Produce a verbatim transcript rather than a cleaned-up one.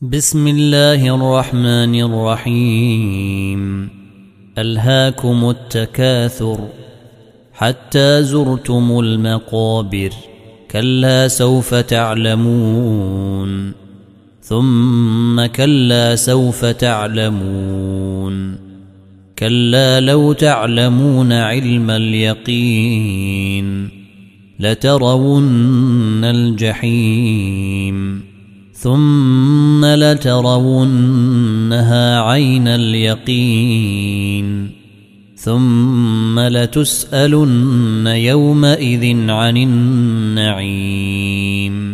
بسم الله الرحمن الرحيم. ألهاكم التكاثر حتى زرتم المقابر، كلا سوف تعلمون ثم كلا سوف تعلمون، كلا لو تعلمون علم اليقين لترون الجحيم ثم لترونها عين اليقين ثم لتسألن يومئذ عن النعيم.